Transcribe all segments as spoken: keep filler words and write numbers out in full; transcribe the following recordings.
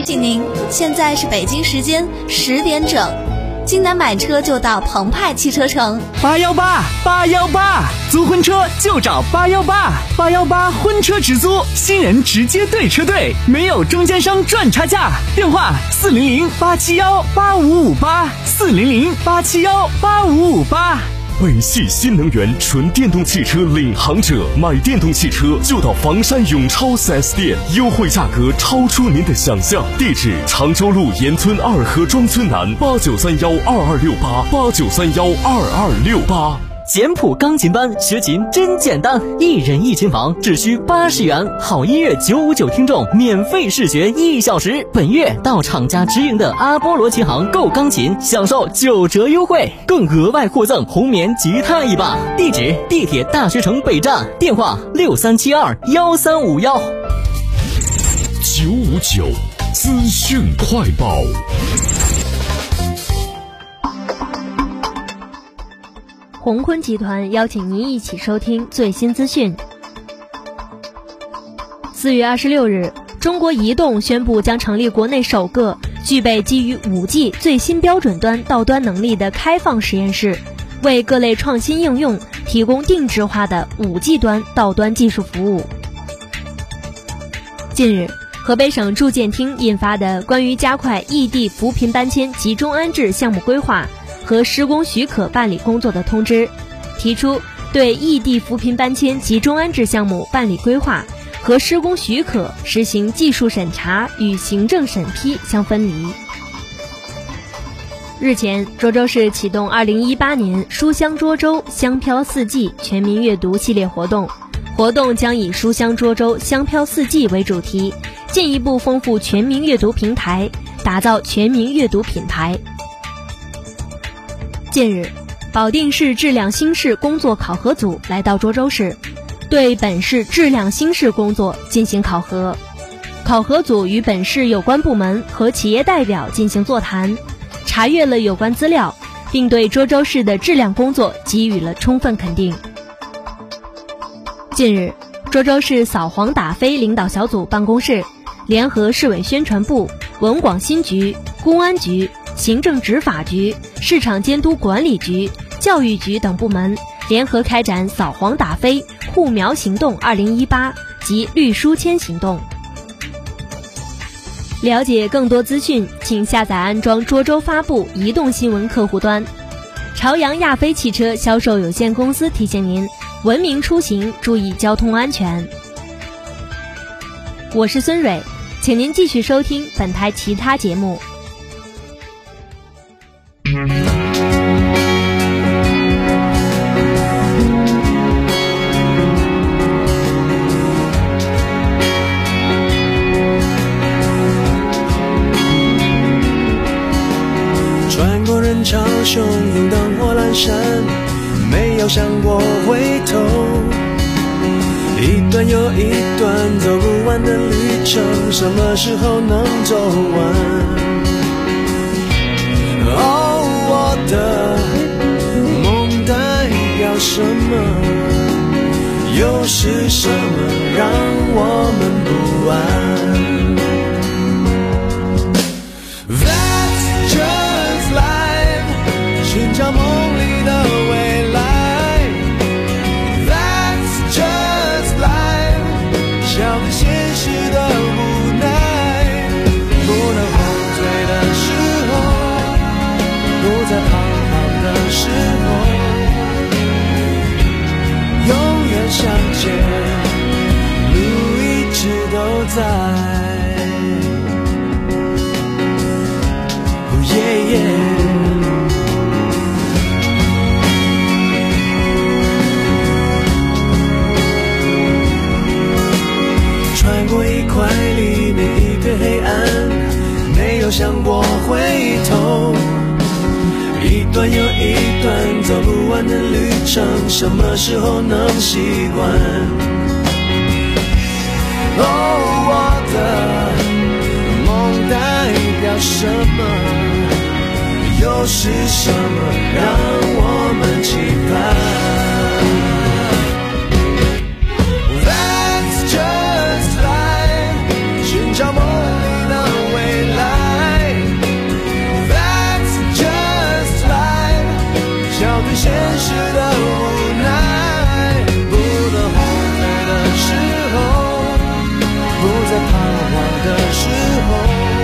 醒您，现在是北京时间十点整，济南买车就到澎湃汽车城。 八幺八八幺八，租婚车就找八幺八八幺八婚车直租，新人直接对车队，没有中间商赚差价。电话四零零八七幺八五五八，四零零八七幺八五五八。 北汽新能源纯电动汽车领航者，买电动汽车就到房山永超 四 S 店，优惠价格超出您的想象。地址：常州路沿村二河庄村南，八九三幺二二六八八九三幺二二六八。 简谱钢琴班学琴真简单，一人一琴房只需八十元，好音乐九五九听众免费试学一小时。本月到厂家直营的阿波罗琴行购钢琴，享受九折优惠，更额外获赠红棉吉他一把。地址：地铁大学城北站，电话六三七二幺三五幺。 九五九资讯快报。 鸿坤集团邀请您一起收听最新资讯。四月二十六日，中国移动宣布将成立国内首个具备基于 五 G 最新标准端到端能力的开放实验室，为各类创新应用提供定制化的 五 G 端到端技术服务。近日，河北省住建厅印发的关于加快异地扶贫搬迁集中安置项目规划和施工许可办理工作的通知，提出对异地扶贫搬迁集中安置项目办理规划和施工许可实行技术审查与行政审批相分离。日前，涿州市启动二零一八年书香涿州香飘四季全民阅读系列活动，活动将以书香涿州香飘四季为主题，进一步丰富全民阅读平台，打造全民阅读品牌。近日，保定市质量新市工作考核组来到涿州市，对本市质量新市工作进行考核。考核组与本市有关部门和企业代表进行座谈，查阅了有关资料，并对涿州市的质量工作给予了充分肯定。近日，涿州市扫黄打非领导小组办公室联合市委宣传部、文广新局、公安局、行政执法局、市场监督管理局、教育局等部门联合开展扫黄打非护苗行动二零一八及绿书签行动。了解更多资讯，请下载安装涿州发布移动新闻客户端。朝阳亚飞汽车销售有限公司提醒您，文明出行，注意交通安全。我是孙蕊，请您继续收听本台其他节目。 穿过人潮汹涌灯火阑珊，没有想过回头，一段又一段走不完的旅程，什么时候能走完？哦，我的梦代表什么？又是什么让我们不安？ That's just life， 寻找梦里的未来。That's just life， 笑看现实的无奈。不能后退的时候，不再彷徨的时候，永远相见，路一直都在。 Yeah, yeah. 穿过一块黎明，一片黑暗，没有想过回头。一段又一段走不完的旅程，什么时候能习惯？哦，我的梦代表什么？ 又是什么让我们期盼 ？That's just life， 寻找梦里的未候，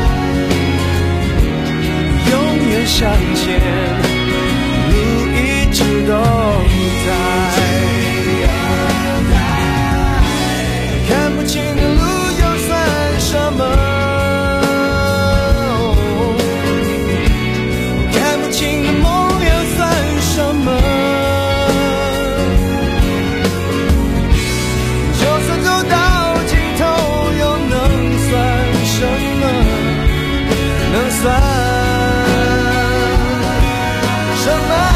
永远向前，路一直都在。看不清的路又算什么？看不清的梦又算什么？就算走到尽头，又能算什么？能算什么？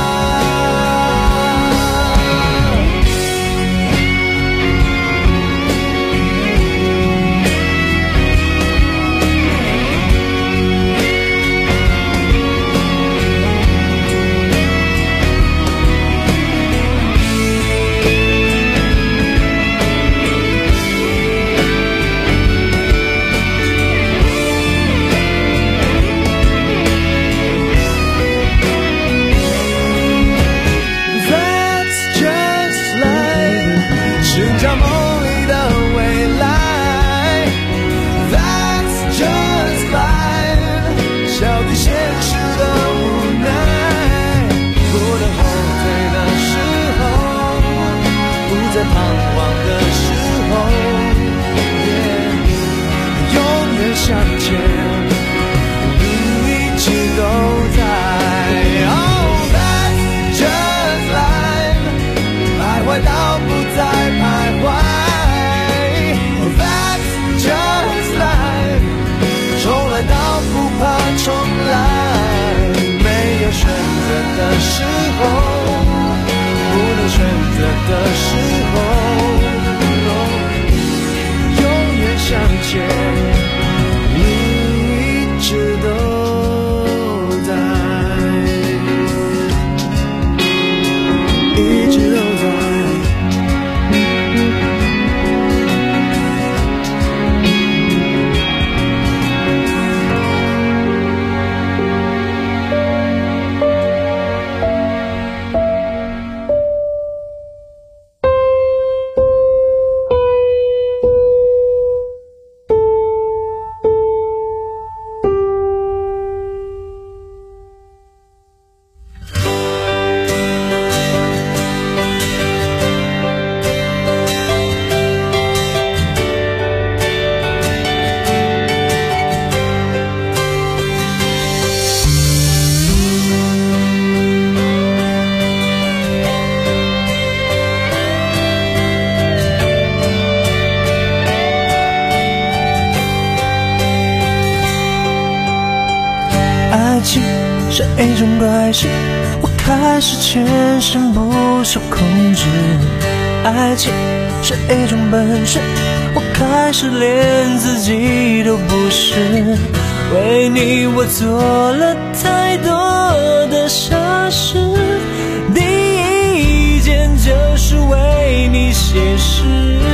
的时候，永远向前，路一直都在，一直都在。爱情是一种怪事，我开始全身不受控制。爱情是一种本事，我开始连自己都不是。为你我做了太多的傻事，第一件就是为你写诗，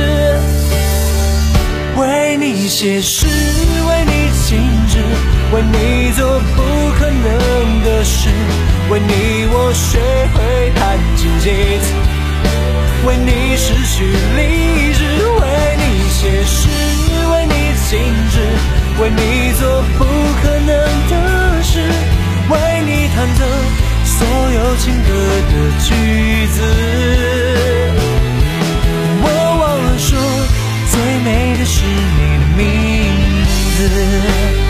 为你写诗，为你静止，为你做不可能的事，为你我学会弹琴几次，为你失去理智，为你写诗，为你静止，为你做不可能的事，为你弹奏所有情歌的句子。我忘了说，最美的是你的名字。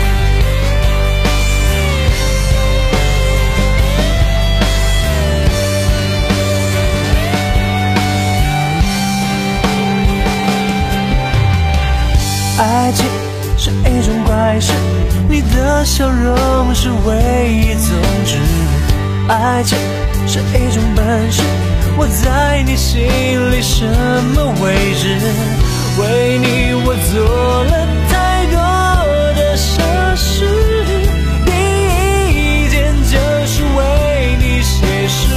爱情是一种怪事，你的笑容是唯一宗旨。爱情是一种本事，我在你心里什么位置？为你我做了太多的傻事，第一件就是为你写诗，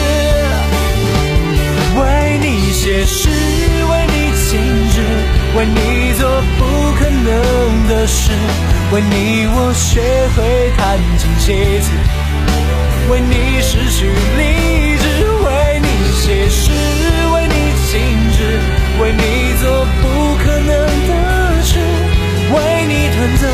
为你写诗，为你静止，为你做不可能的事，为你我学会弹琴写字，为你失去理智，为你写诗，为你静止，为你做不可能的事，为你弹奏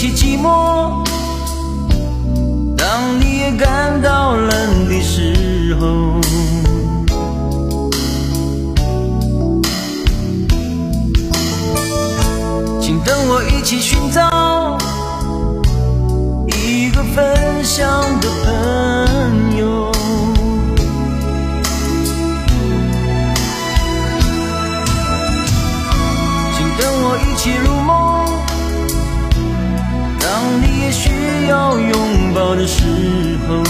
起寂寞，当你也感到冷的时候，请等我一起寻找一个分享的朋友，请等我一起入梦，当你也需要拥抱的时候，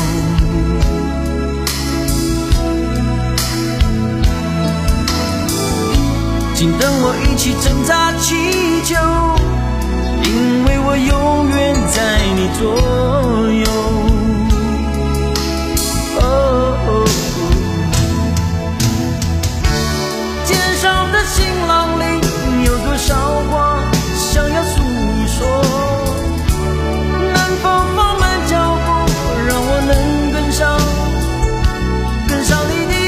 请等我一起挣扎祈求，因为我永远在你左右。哦哦哦，肩上的行囊里有多少话想要诉说，能否放慢脚步，让我能跟上跟上你的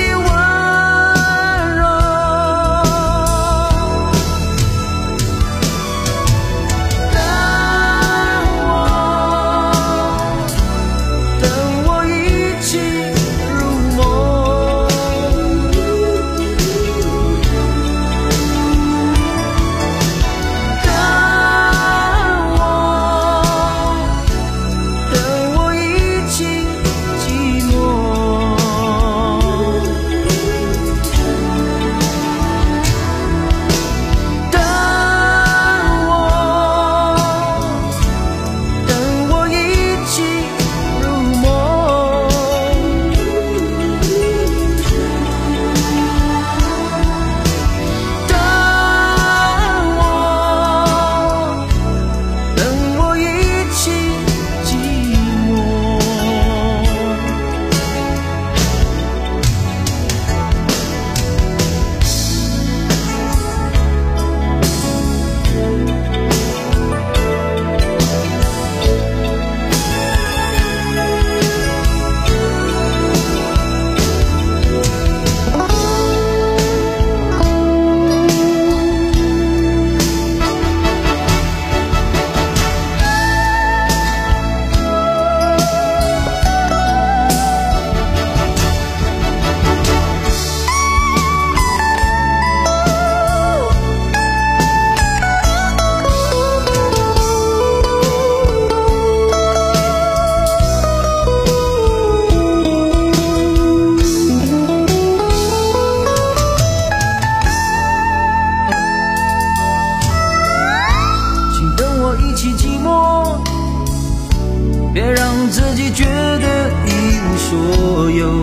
所有，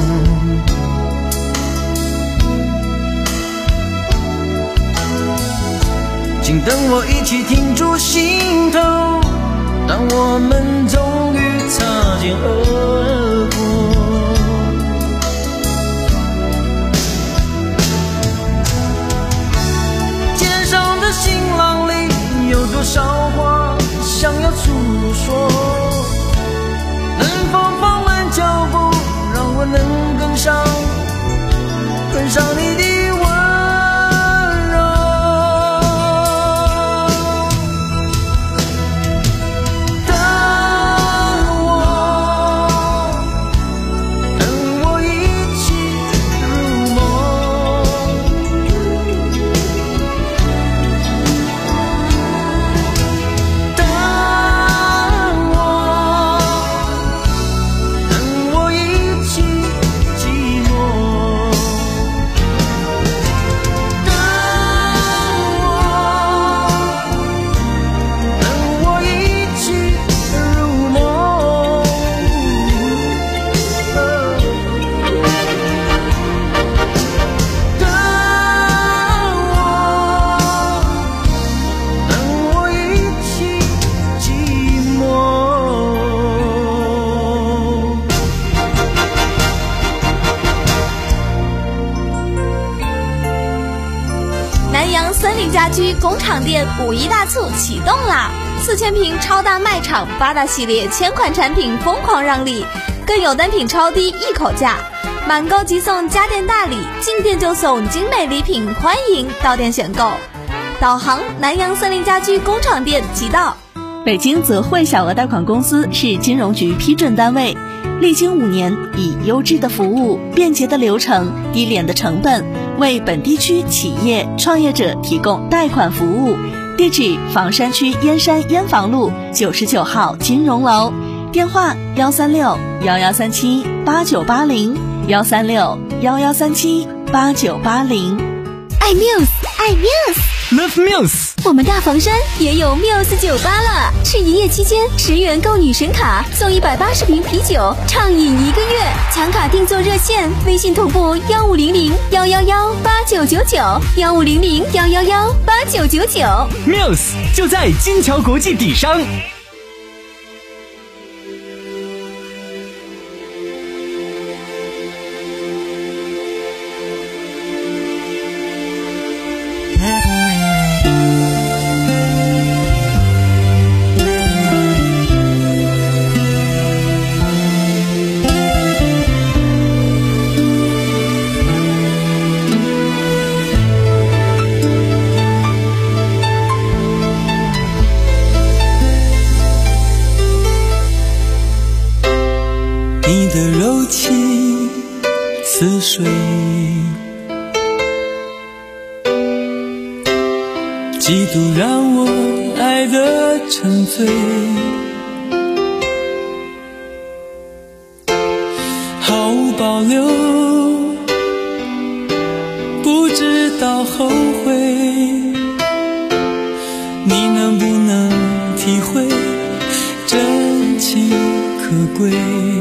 请等我一起停住心头，当我们终于擦肩而过，肩上的行囊里有多少话想要诉说，能否放慢脚步，让我能跟上跟上你的家居工厂店五一大促启动啦！四千平超大卖场，八大系列千款产品疯狂让利，更有单品超低一口价，满购即送家电大礼，进店就送精美礼品，欢迎到店选购。导航南洋森林家居工厂店即到。 北京泽惠小额贷款公司是金融局批准单位，历经五年，以优质的服务、便捷的流程、低廉的成本，为本地区企业创业者提供贷款服务。地址：房山区燕山燕房路九十九号金融楼，电话：幺三六幺幺三七八九八零，幺三六幺幺三七八九八零。 爱 Muse， 爱 Muse，Love Muse。 我们大房山也有 Muse 酒吧了，是营业期间十元购女神卡送一百八十瓶啤酒，畅饮一个月。抢卡订座热线：微信同步幺五零零幺幺幺八九九九，幺五零零幺幺幺八九九九。 Muse 就在金桥国际底商。 你的柔情似水，几度让我爱得沉醉，毫无保留，不知道后悔。你能不能体会真情可贵？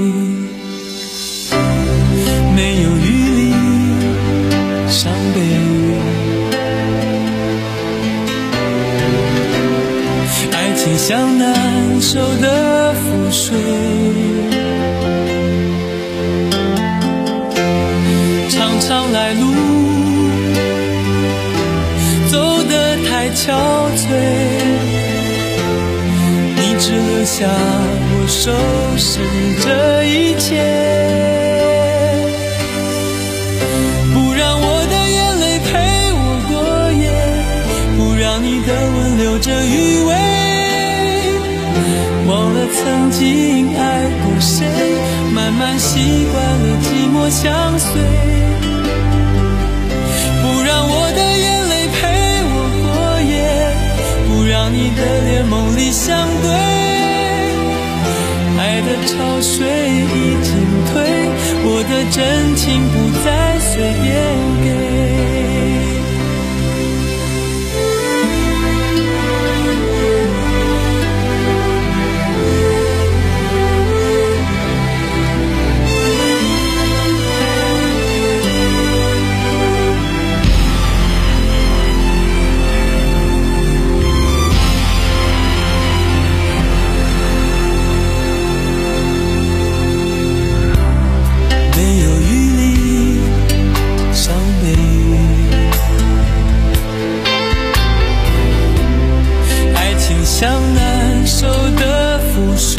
没有余力伤悲，爱情像难收的覆水，常常来路走得太憔悴，你只留下我收拾这一切。你的吻留着余味，忘了曾经爱过谁，慢慢习惯了寂寞相随。不让我的眼泪陪我过夜，不让你的脸梦里相对。爱的潮水已经退，我的真情不再随便给。像难收的覆水，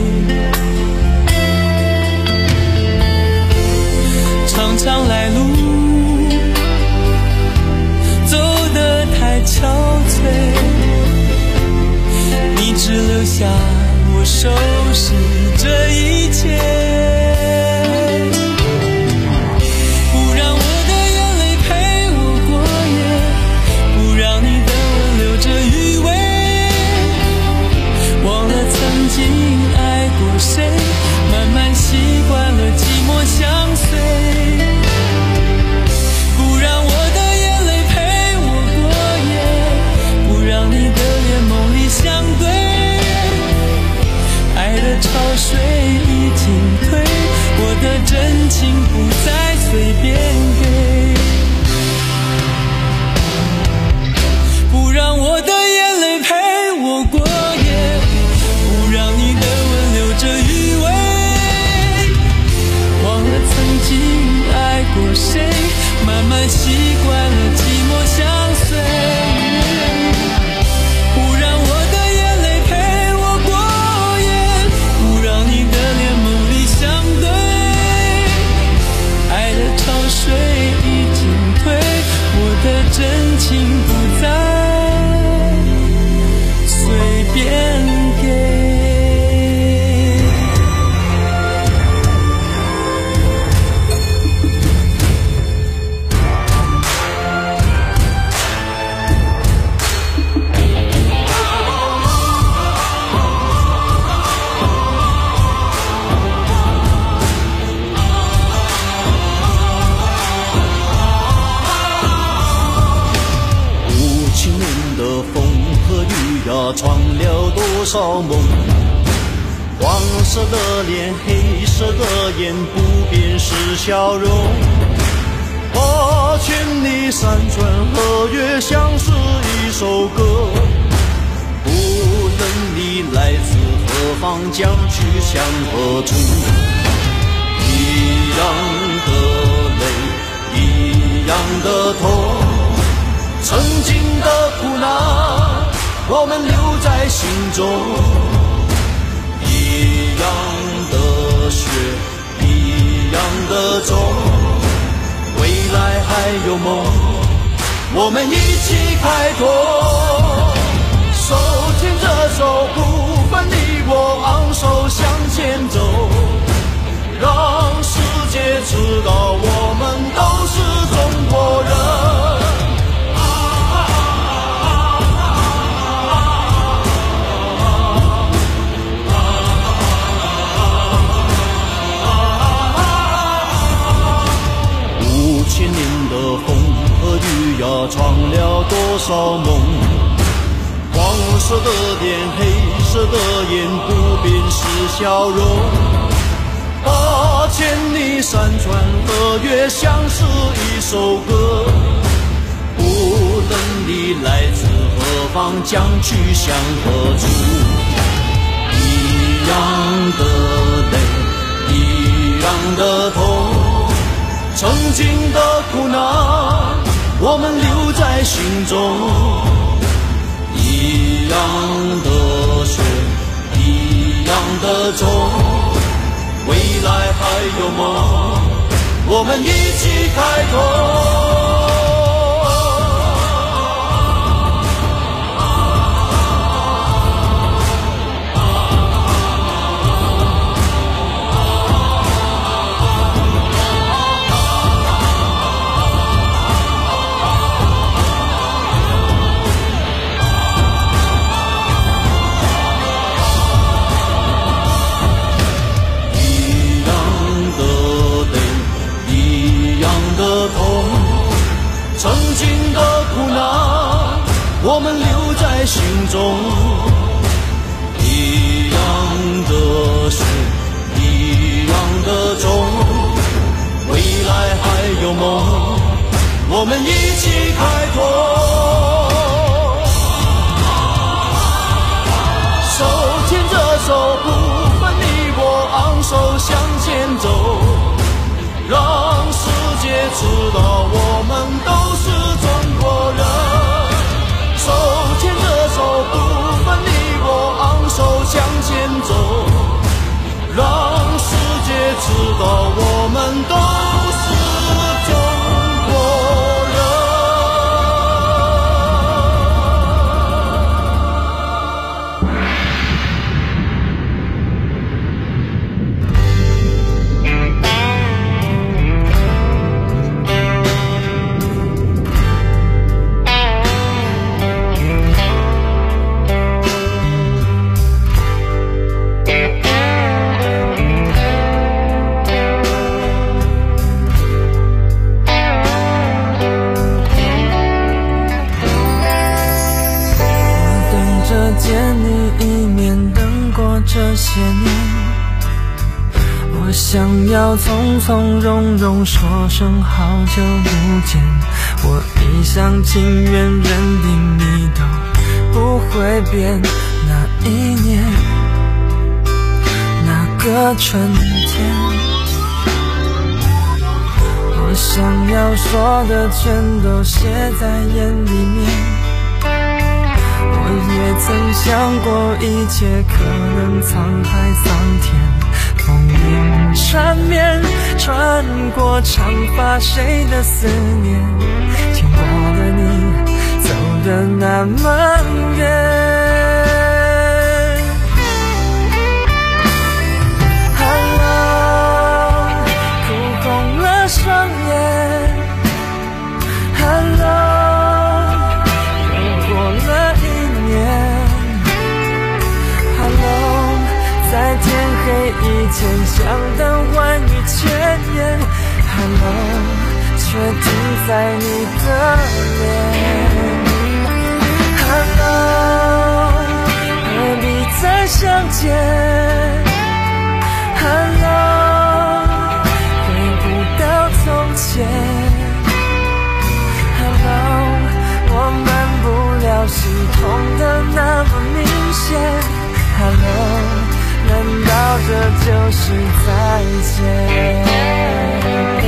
常常来路走得太憔悴，你只留下我收拾这一切。谁慢慢习惯了寂寞相随，不让我的眼泪陪我过夜，不让你的脸梦里相对。爱的潮水已经少梦。黄色的脸，黑色的眼，不变是笑容。八千里山川河岳，像是一首歌。无论你来自何方，将去向何处，一样的泪，一样的痛。曾经的苦难，我们留在心中。一样的血，一样的种，未来还有梦，我们一起开拓。手牵着手，不分你我，昂首向前走，让世界知道我们都是中国人。千年的风和雨呀，闯了多少梦。黄色的脸，黑色的眼，不变是笑容。八千里山川河岳，像是一首歌。无论你来自何方，将去向何处，一样的泪，一样的痛。曾经的苦难，我们留在心中。一样的血，一样的种，未来还有梦，我们一起开拓。曾经的苦难，我们留在心中。一样的血，一样的种，未来还有梦，我们一起开拓。手牵着手，不分你我，昂首向前走，让世界知道我们都是中国人。手牵着手，不分你我，昂首向前走，让世界知道我们都是中国人。 这些年，我想要从从容容说声好久不见，我一厢情愿认定你都不会变。那一年，那个春天，我想要说的全都写在眼里面。我也曾想过一切可能沧海桑田，风云缠绵，穿过长发谁的思念，牵过了你走得那么远。Hello， 哭红了双眼。Hello，在天黑以前，想等万语千言。Hello， 却停在你的脸。Hello， 和彼此再相见。Hello， 回不到从前。Hello， 我们不了心痛的那么明显。Hello， 难道这就是再见？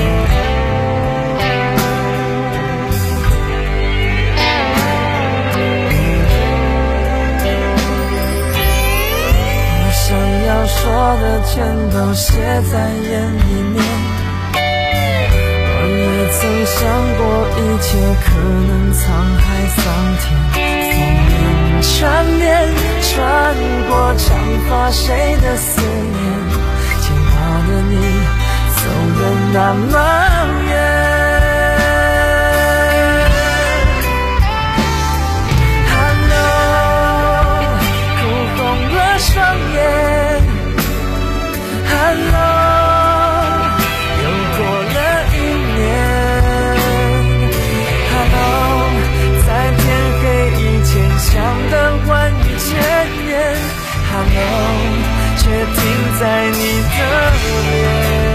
要说的全都写在眼里面，我也曾想过一切可能沧海桑田，烽烟缠绵，穿过长发谁的思念，牵挂的你走得那么远。却停在你的脸。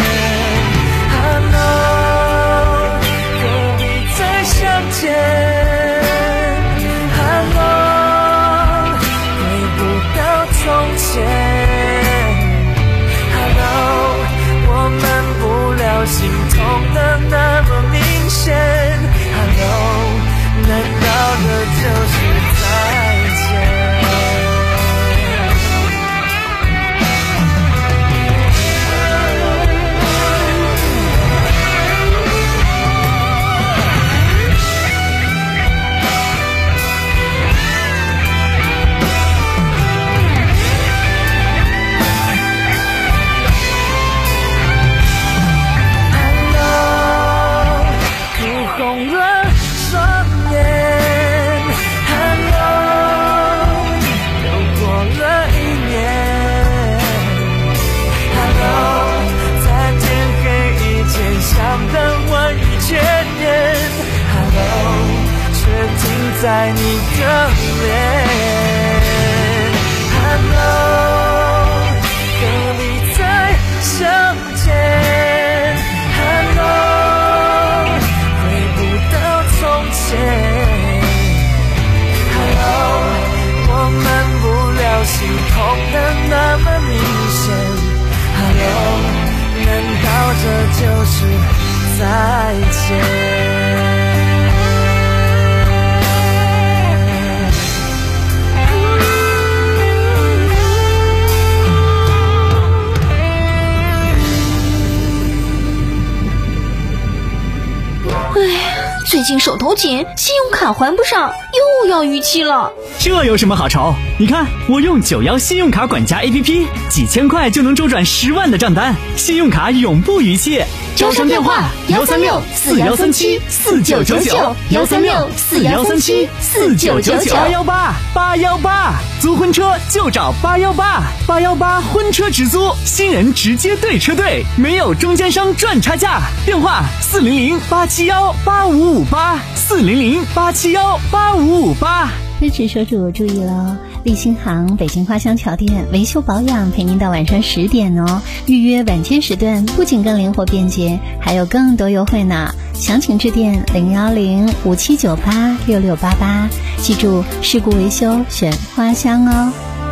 Hello， 何必再相见？ Hello， 回不到从前。 Hello， 我们不聊心痛的那么明显。 Hello， 难道这就是再见？ 在你的脸 Hello， 何必再相见 Hello， 回不到从前 Hello， 我们不聊心痛的那么明显 Hello， 难道这就是再见？ 最近手头紧，信用卡还不上，又要逾期了。 这有什么好愁？你看，我用九幺信用卡管家 A P P， 几千块就能周转十万的账单，信用卡永不逾期。 招商电话：幺三六四幺三七四九九九，幺三六四幺三七四九九九。 八幺八八幺八，租婚车就找八幺八，八幺八婚车直租，新人直接对车队，没有中间商赚差价。电话：四零零八七幺八五五八，四零零八七幺八五五八。 支持车主注意了，立新行北京花乡桥店维修保养陪您到晚上十点哦。预约晚间时段不仅更灵活便捷，还有更多优惠呢。详情致电零幺零五七九八六六八八，记住事故维修选花乡哦。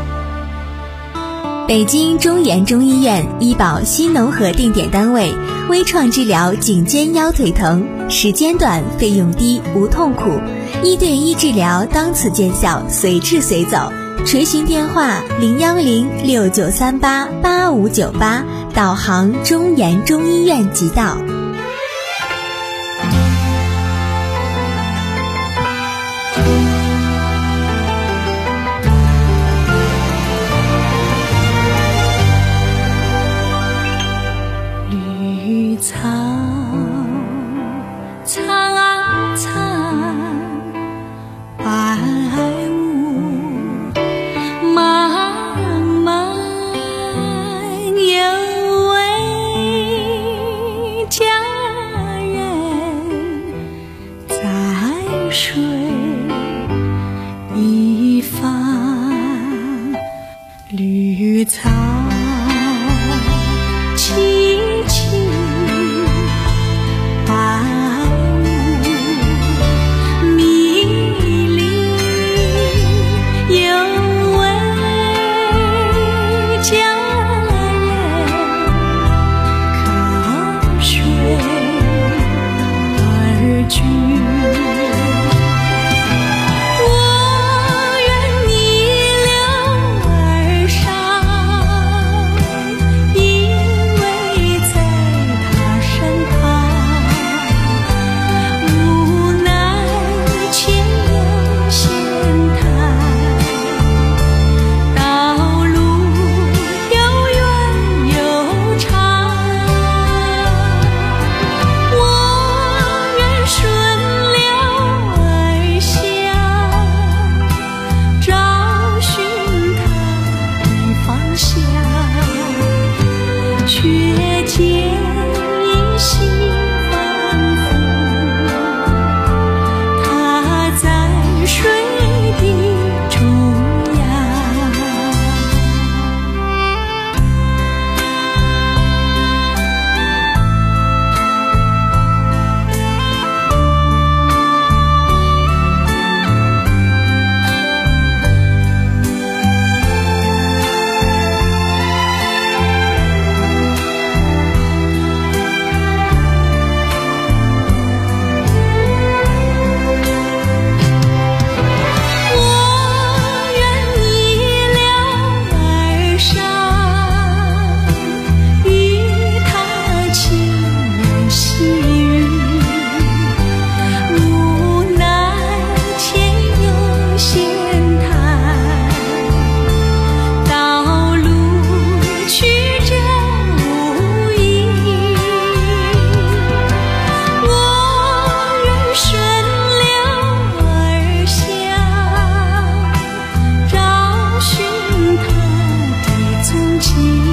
北京中研中医院医保新农合定点单位，微创治疗颈肩腰腿疼，时间短，费用低，无痛苦，一对一治疗当此见效，随治随走。垂询电话零幺零六九三八八五九八，导航中研中医院即到。 草苍啊苍，白雾茫茫，有位佳人在水一方。 去。我愿逆流而上，依偎在他身旁，无奈前有险滩，道路又远又长。我愿顺流而下，找寻他的方向，却见依稀仿佛他在水的中央。我愿逆流而上，与他情人细语，无奈前有险滩，道路曲折无依。我愿顺流而下，找寻他的踪迹，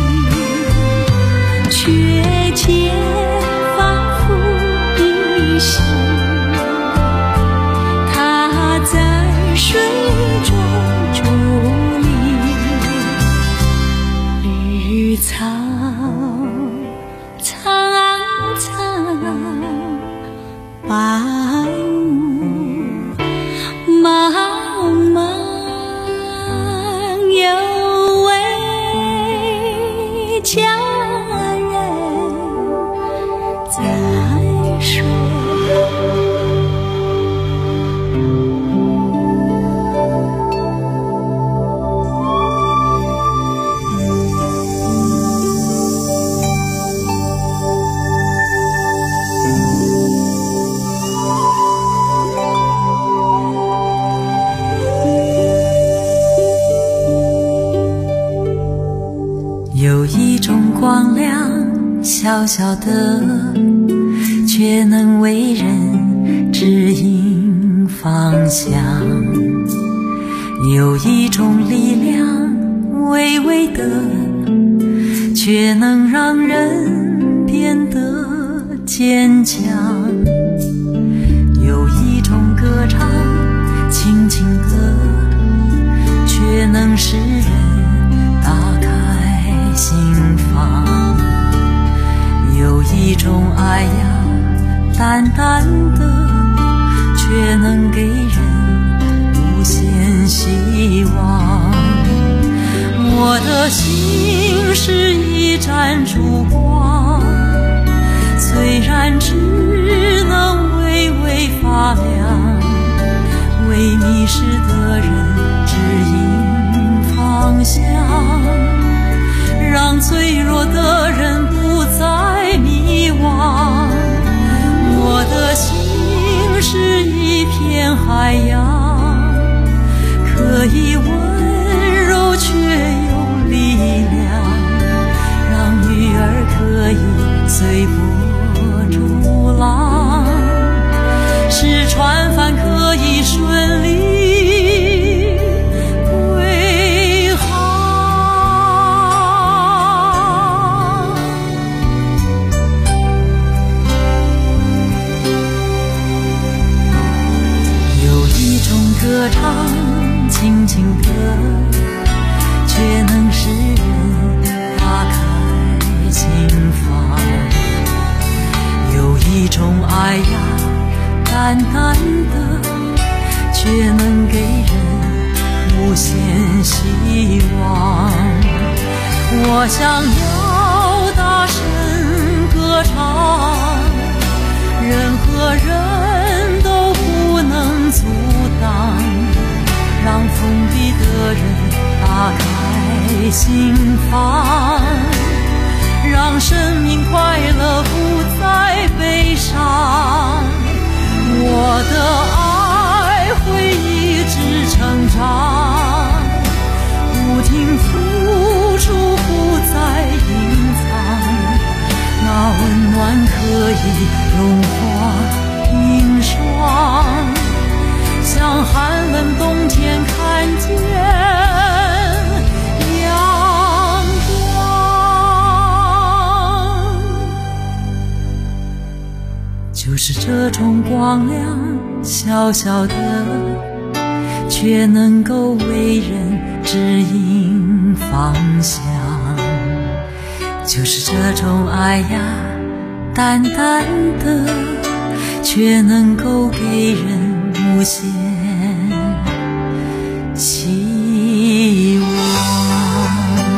却见仿佛依稀他在水中伫立。绿草苍苍，白雾茫茫，有位佳人在睡。有一种光亮，小小的，却能为人指引方向。有一种力量，微微的，却能让人变得坚强。有一种歌唱，轻轻的，却能使人打开心房。有一种爱呀，淡淡的，却能给人无限希望。我的心是一盏烛光，虽然只能微微发亮，为迷失的人指引方向，让脆弱的人不再迷惘。我的心是一片海洋，可以温柔却有力量，让鱼儿可以随波逐浪，使船帆可以顺利归航。有一种歌唱，轻轻的，却能使人打开心房。有一种爱呀，淡淡的，却能给人无限希望。我想要大声歌唱，人和人心房，让生命快乐不再悲伤。我的爱会一直成长，不停付出不再隐藏，那温暖可以融化冰霜，像寒冷冬天看见阳光，就是这种光亮，小小的，却能够为人指引方向。就是这种爱呀，淡淡的，却能够给人无限希望。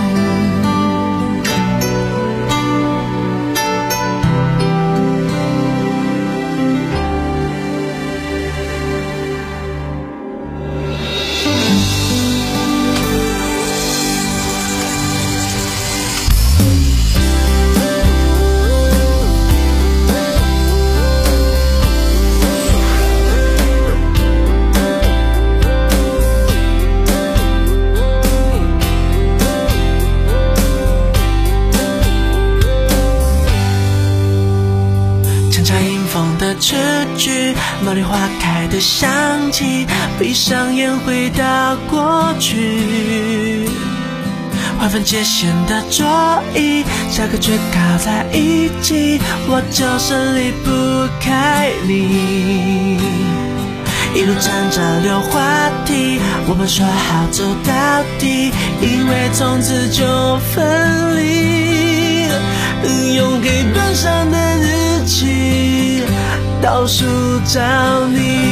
诗句，茉莉花开的香气，闭上眼回到过去。划分界限的桌椅，下课却靠在一起，我就是离不开你。一路站着溜话题，我们说好走到底，因为从此就分离。用黑板上的日期倒数找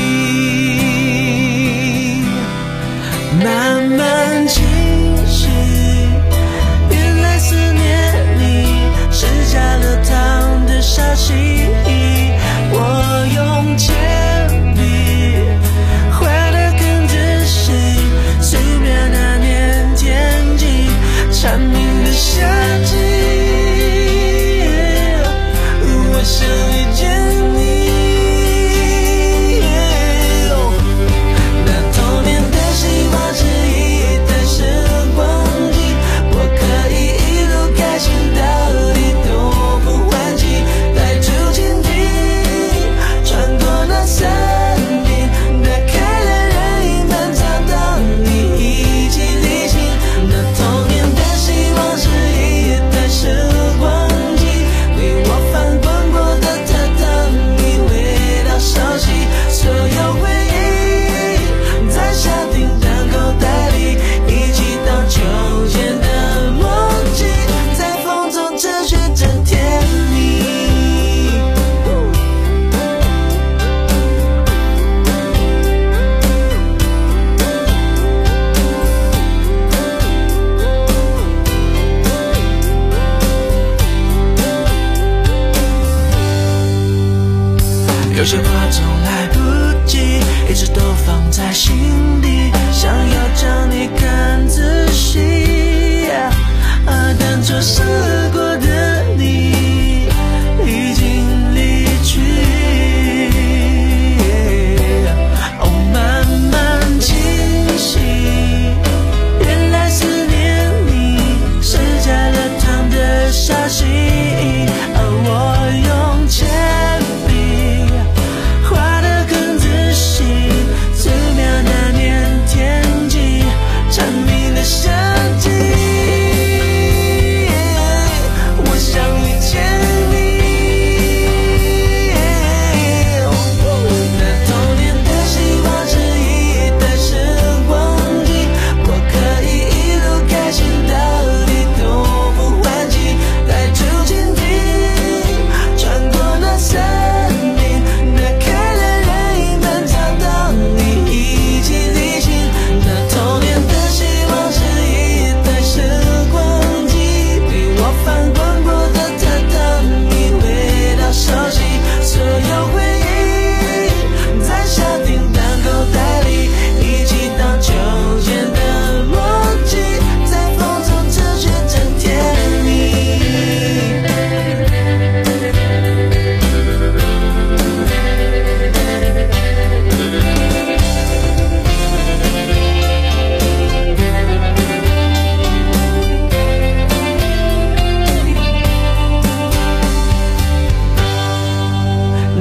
你，慢慢清晰，原来思念你是加了糖的沙西。我用铅笔画的更仔细，素描那年天气，蝉鸣的夏季，我想遇见你。有些话总来不及，一直都放在心底，想要将你看仔细，啊，但错失过的你已经离去。哦，慢慢清晰，原来思念你是加了糖的沙西。而我用铅夏季，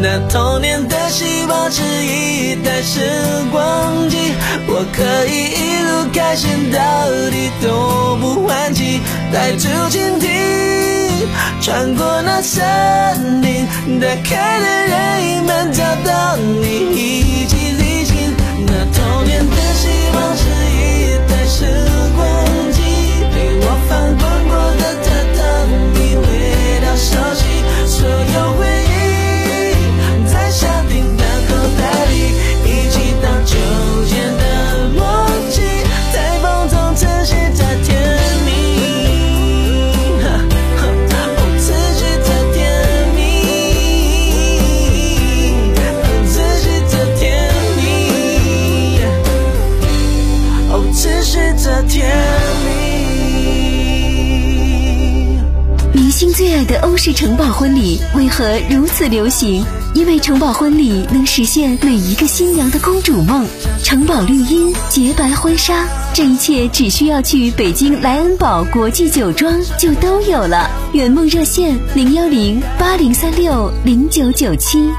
那童年的希望是一台时光机，我可以一路开心到底都不换气，带出蜻蜓穿过那森林，打开的任意门找到你一起旅行。那童年的希望是一台时光机，陪我翻滚过的榻榻米，味道熟悉，所有回忆在下订单口袋里，一起荡秋千的默契，在风中晨曦在甜蜜，哦，持续在甜蜜，持续在甜蜜，哦，持续在甜蜜。 明星最爱的欧式城堡婚礼为何如此流行？因为城堡婚礼能实现每一个新娘的公主梦。城堡绿荫，洁白婚纱，这一切只需要去北京莱恩堡国际酒庄就都有了。圆梦热线零幺零八零三六零九九七。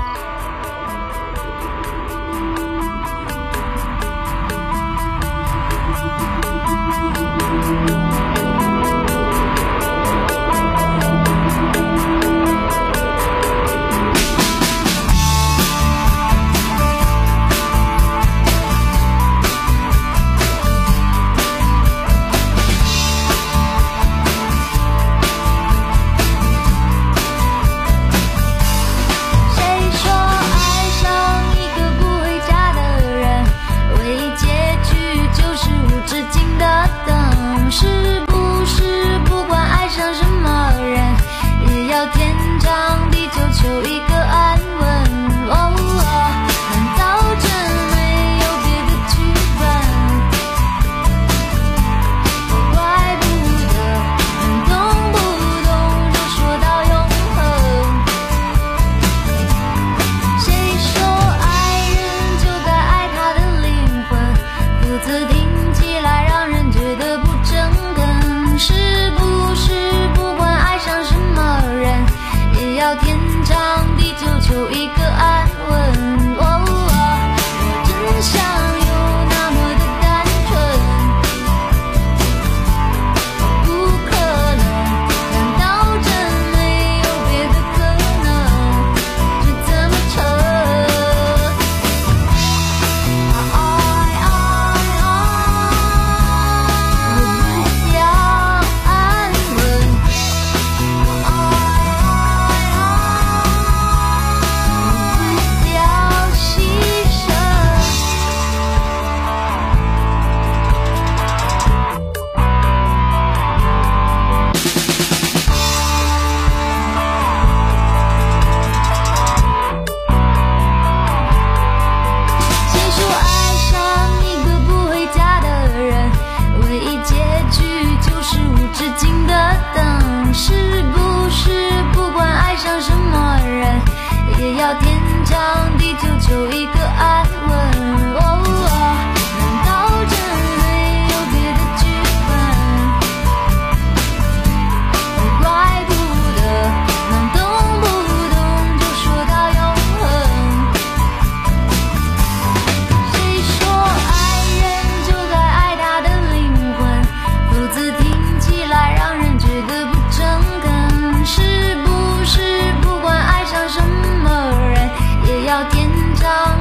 要天长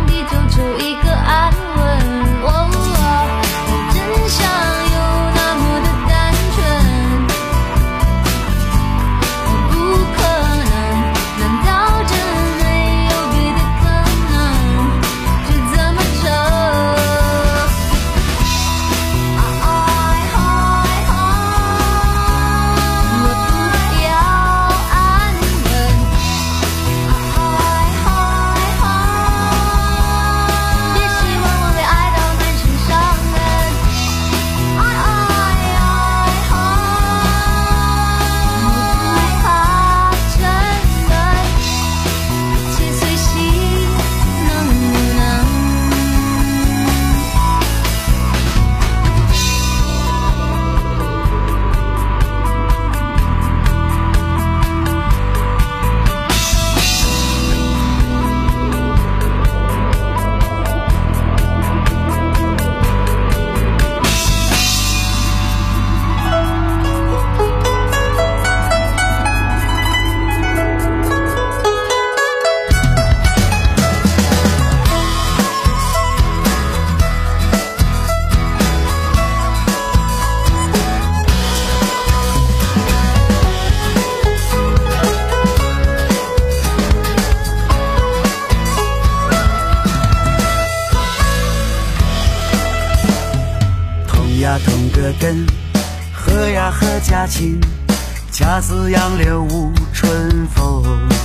个根，喝呀喝家亲，恰似杨柳无春风。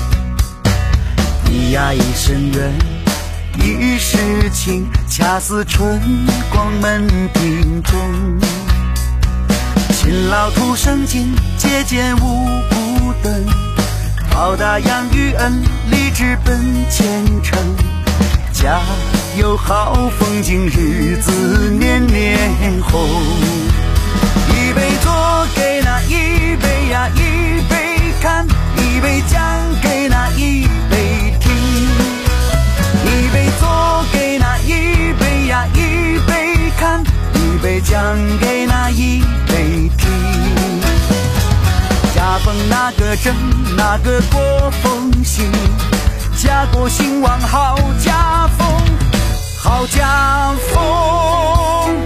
你呀一生缘，一世情，恰似春光门庭中。勤劳土生金，节俭无不等，报答养育恩，立志奔前程。家有好风景，日子年年红。一杯做给那一杯呀一杯看，一杯讲给那一杯听。一杯做给那一杯呀一杯看，一杯讲给那一杯听。家风那个正，那个过风行，家国兴旺好家风，好家风。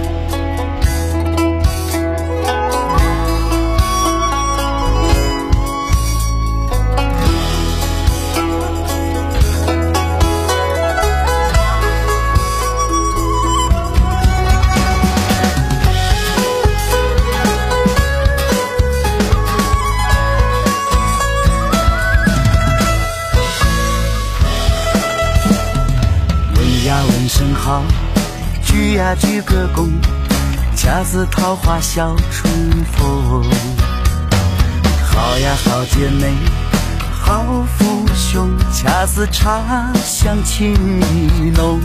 声好，鞠呀鞠个躬，恰似桃花笑春风。好呀好姐妹，好父兄，恰似茶香情意浓。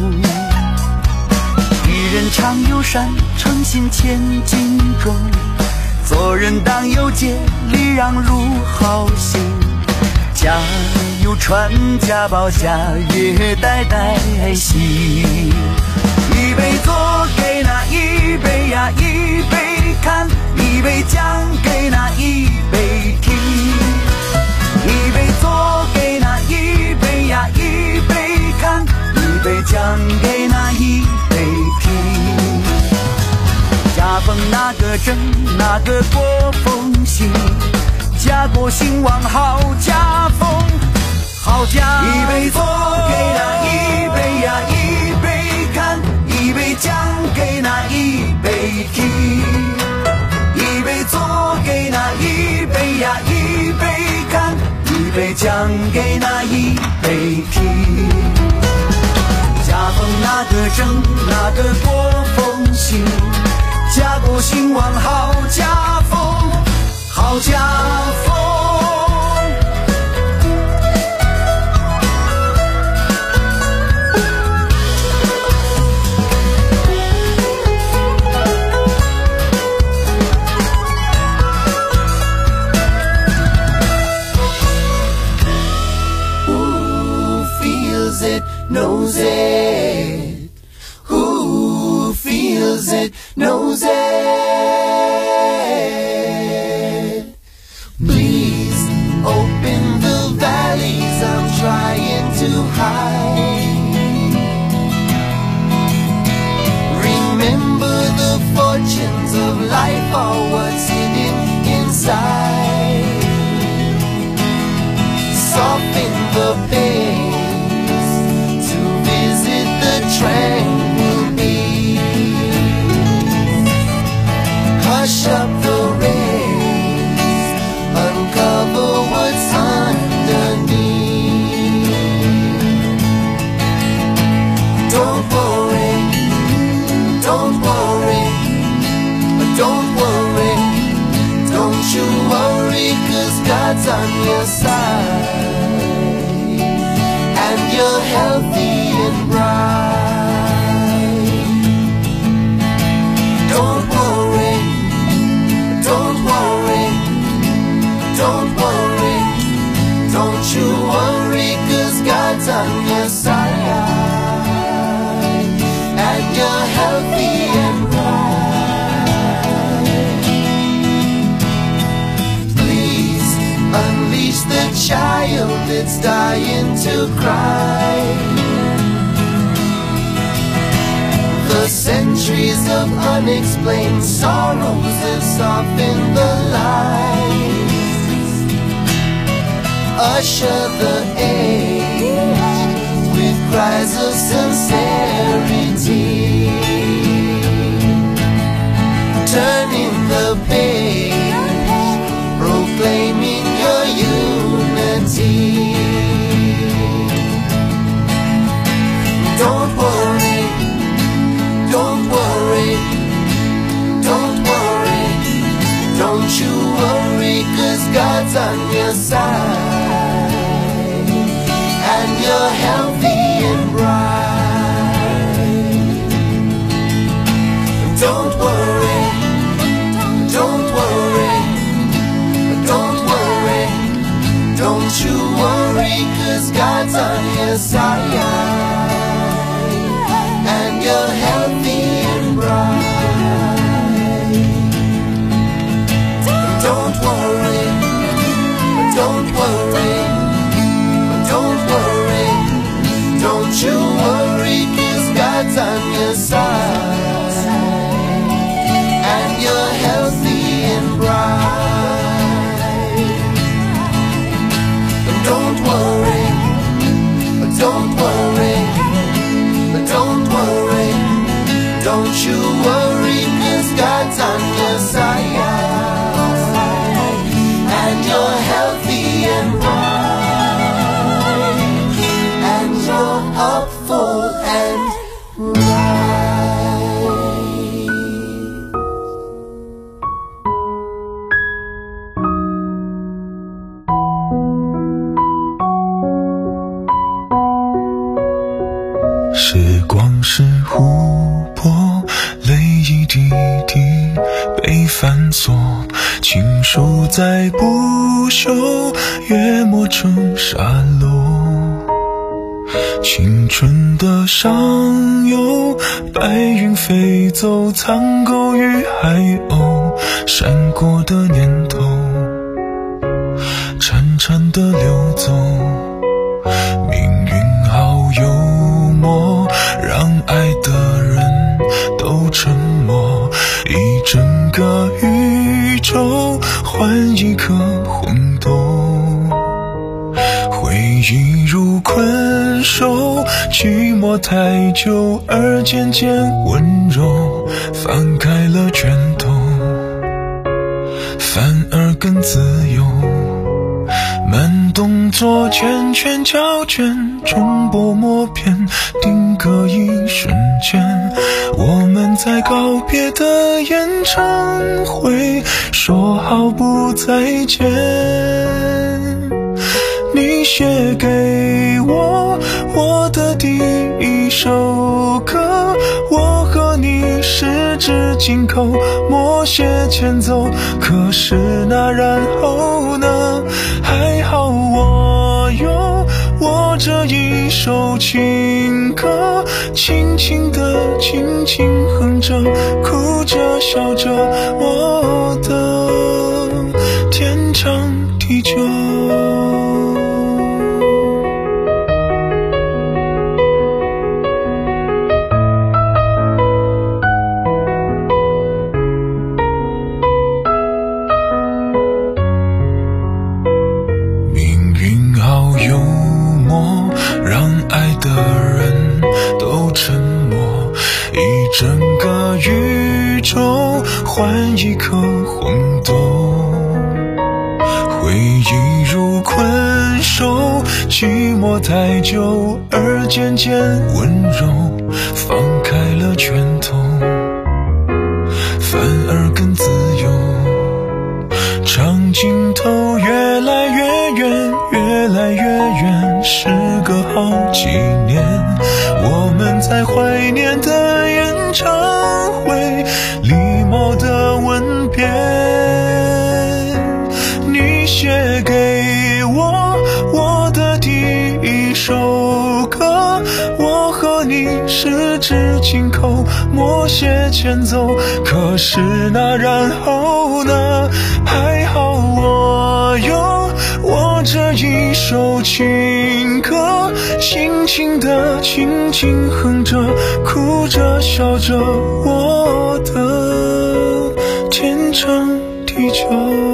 一人常有善，诚心千金重。做人当有节，礼让如好行。家有传家宝，家业代代兴。一杯做给那一杯呀一杯看，一杯讲给那一杯听。一杯做给那一杯呀一杯看，一杯讲给那一杯听。家风那个正，那个过风行，家国兴旺好家风，好家风。一杯做给那一杯呀一杯看，一杯讲给那一杯听。一杯做给那一杯呀一杯看，一杯讲给那一杯听。家风那个正，那个过风行，家国兴旺好家风，好家风。Who feels it, knows it. Who feels it, knows it. Please open the valleys I'm trying to hide. Remember the fortunes of life are what's hidden inside. Soften the pace to visit the tranquil beach. Hush up the rays, uncover what's underneath. Don't worry, don't worry, don't worry, don't you worry, 'cause God's on your side, and you're healthy and bright. Don't worry, don't worry, don't worry, don't you worry, 'cause God's on your side, and you're healthy and bright. Please unleash the child that's dying to cry. The centuries of unexplained sorrows have softened the lies. Usher the age with cries of sincerity, turning healthy and bright. Don't worry, don't worry, don't worry, don't you worry, 'cause God's on your side, and you're healthy and bright. Don't worry, don't worry, don't worry, don't you worry, 'cause God's on your side, and you're healthy and bright. Don't worry, don't worry, don't worry, don't you worry, 'cause God's on your side, and you're healthy and bright, and you're hopeful and bright. 时光是湖泊，泪一滴滴被反锁，情书在不朽，越磨成沙漏。青春的上游，白云飞走，苍狗与海鸥，闪过的念头，潺潺的流走。命运好幽默，让爱的人都沉默，一整个宇宙换一颗红豆。回忆如困兽，寂寞太久而渐渐温柔，翻开了卷头，反而更自由。慢动作圈圈胶卷，重播默片，定格一瞬间，我们在告别的演唱会说好不再见。你写给我我的第一首歌，我和你十指紧扣，默写前奏，可是那然后呢？还好我有我这一首情歌，轻轻地轻轻哼着，哭着笑着，我的天长地久。整个宇宙换一颗红豆，回忆如困兽，寂寞太久而渐渐温柔，放开了拳头，反而更自由。长镜头越来越远，越来越远，时隔好几年，我们在怀念的演唱会，礼貌的吻别。你写给我我的第一首歌，我和你十指紧扣，默写前奏，可是那然后呢？还好我有我这一首情歌，轻轻地轻轻哼着，哭着笑着，我的天长地久。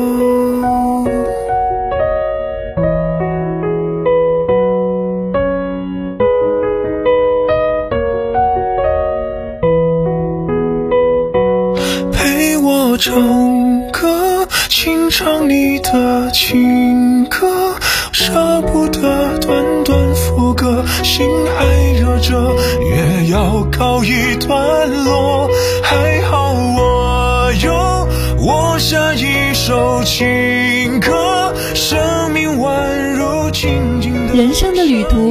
陪我唱歌，轻唱你的情歌，舍不得短短副歌，心还热着，也要告一段落。还好我有我下一首情歌，生命宛如静静的人生的旅途